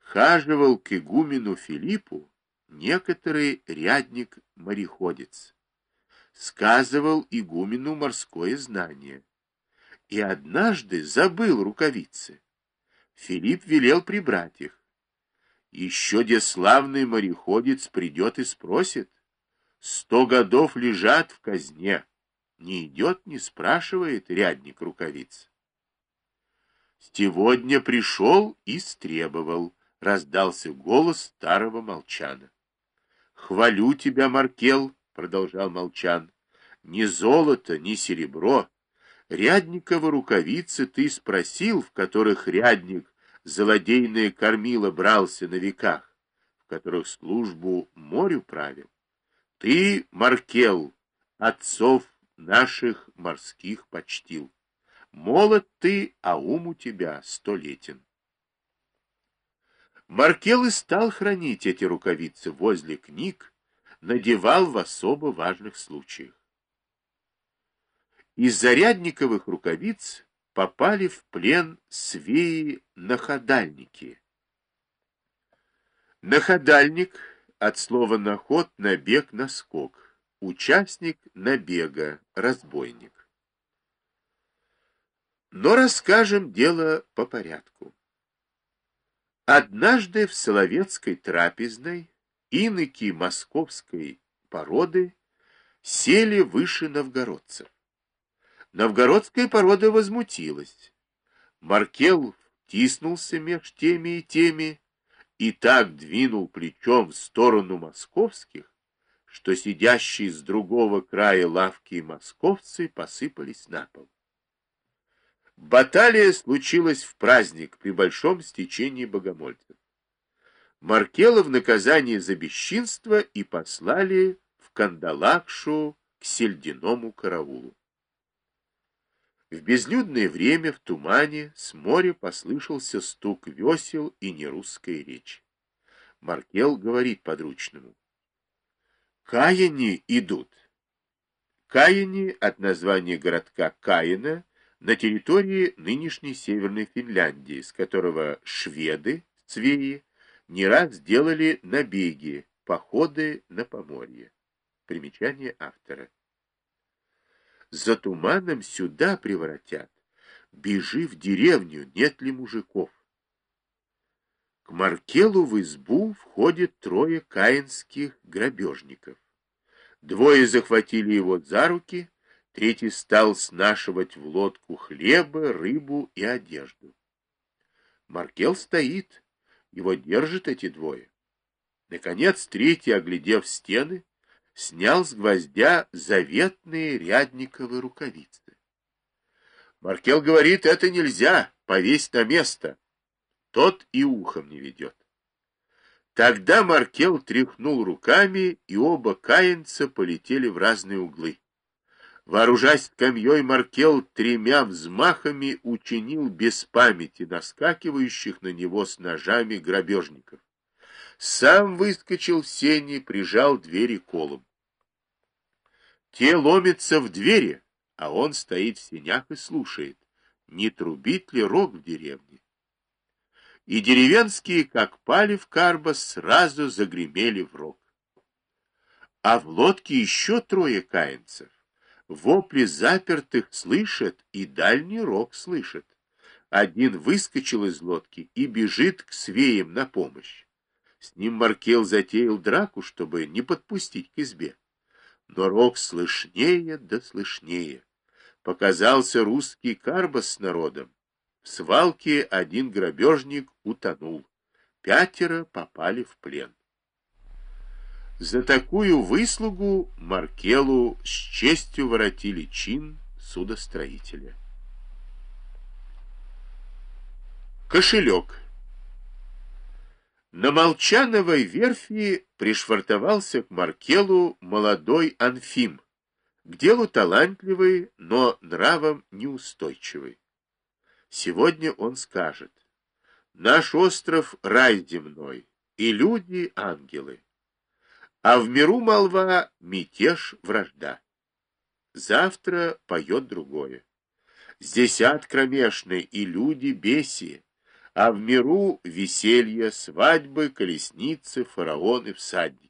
хаживал к игумену Филиппу некоторый рядник-мореходец, сказывал игумену морское знание, и однажды забыл рукавицы. Филипп велел прибрать их. Еще де славный мореходец придет и спросит: 100 годов лежат в казне, не идет, не спрашивает рядник рукавиц. Сегодня пришел и стребовал, раздался голос старого Молчана. Хвалю тебя, Маркел, продолжал Молчан, ни золото, ни серебро. Рядниковы рукавицы ты спросил, в которых рядник злодейное кормило брался на веках, в которых службу морю правил. Ты, Маркел, отцов наших морских почтил. Молод ты, а ум у тебя столетен. Маркел и стал хранить эти рукавицы возле книг, надевал в особо важных случаях. Из зарядниковых рукавиц попали в плен свеи-находальники. Находальник от слова наход, набег, наскок, участник набега, разбойник. Но расскажем дело по порядку. Однажды в Соловецкой трапезной иноки московской породы сели выше новгородцев. Новгородская порода возмутилась. Маркел втиснулся меж теми и теми и так двинул плечом в сторону московских, что сидящие с другого края лавки московцы посыпались на пол. Баталия случилась в праздник при большом стечении богомольцев. Маркела в наказание за бесчинство и послали в Кандалакшу к сельдяному караулу. В безлюдное время в тумане с моря послышался стук весел и нерусская речь. Маркел говорит подручному: «Каяне идут». Каяне от названия городка Каина на территории нынешней Северной Финляндии, с которого шведы, свеи, не раз делали набеги, походы на Поморье. Примечание автора. За туманом сюда превратят. Бежи в деревню, нет ли мужиков. К Маркелу в избу входит 3 каинских грабежников. 2 захватили его за руки, 3 стал снашивать в лодку хлеба, рыбу и одежду. Маркел стоит, его держат эти 2. Наконец 3, оглядев стены, снял с гвоздя заветные рядниковые рукавицы. Маркел говорит: это нельзя, повесь на место. Тот и ухом не ведет. Тогда Маркел тряхнул руками, и оба каинца полетели в разные углы. Вооружаясь скамьей, Маркел 3 взмахами учинил без памяти наскакивающих на него с ножами грабежников. Сам выскочил в сени, прижал двери колом. Те ломятся в двери, а он стоит в сенях и слушает, не трубит ли рог в деревне. И деревенские, как пали в карбас, сразу загремели в рог. А в лодке еще 3 каинцев. Вопли запертых слышат, и дальний рог слышат. Один выскочил из лодки и бежит к свеям на помощь. С ним Маркел затеял драку, чтобы не подпустить к избе. Но рог слышнее да слышнее. Показался русский карбас с народом. В свалке 1 грабежник утонул. 5 попали в плен. За такую выслугу Маркелу с честью воротили чин судостроителя. Кошелек. На Молчановой верфи пришвартовался к Маркелу молодой Анфим, к делу талантливый, но нравом неустойчивый. Сегодня он скажет: наш остров — рай земной, и люди — ангелы. А в миру молва — мятеж, вражда. Завтра поет другое. Здесь ад кромешный, и люди беси, а в миру веселье, свадьбы, колесницы, фараоны, всадники.